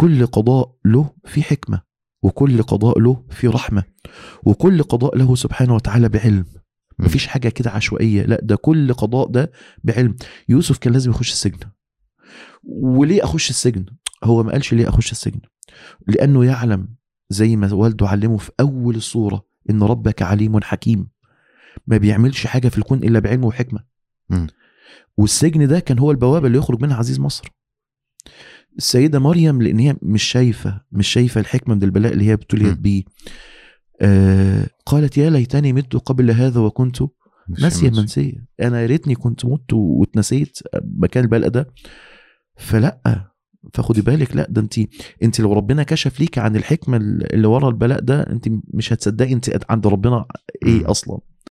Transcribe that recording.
كل قضاء له في حكمة، وكل قضاء له في رحمة، وكل قضاء له سبحانه وتعالى بعلم. مفيش حاجة كده عشوائية، لا ده كل قضاء ده بعلم. يوسف كان لازم يخش السجن. وليه أخش السجن؟ هو ما قالش ليه أخش السجن، لأنه يعلم زي ما والده علمه في أول الصورة إن ربك عليم حكيم، ما بيعملش حاجة في الكون إلا بعلم وحكمة. والسجن ده كان هو البوابة اللي يخرج منها عزيز مصر. السيدة مريم لأن هي مش شايفة الحكمة من البلاء اللي هي ابتليت بيه، قالت يا ليتني مت قبل هذا وكنت ناسيا منسيا. أنا يا ريتني كنت مت واتنسيت مكان البلاء ده. فلا، فخدي بالك، لا ده انت لو ربنا كشف ليك عن الحكمة اللي ورا البلاء ده، انت مش هتصدقي انت عند ربنا ايه اصلا.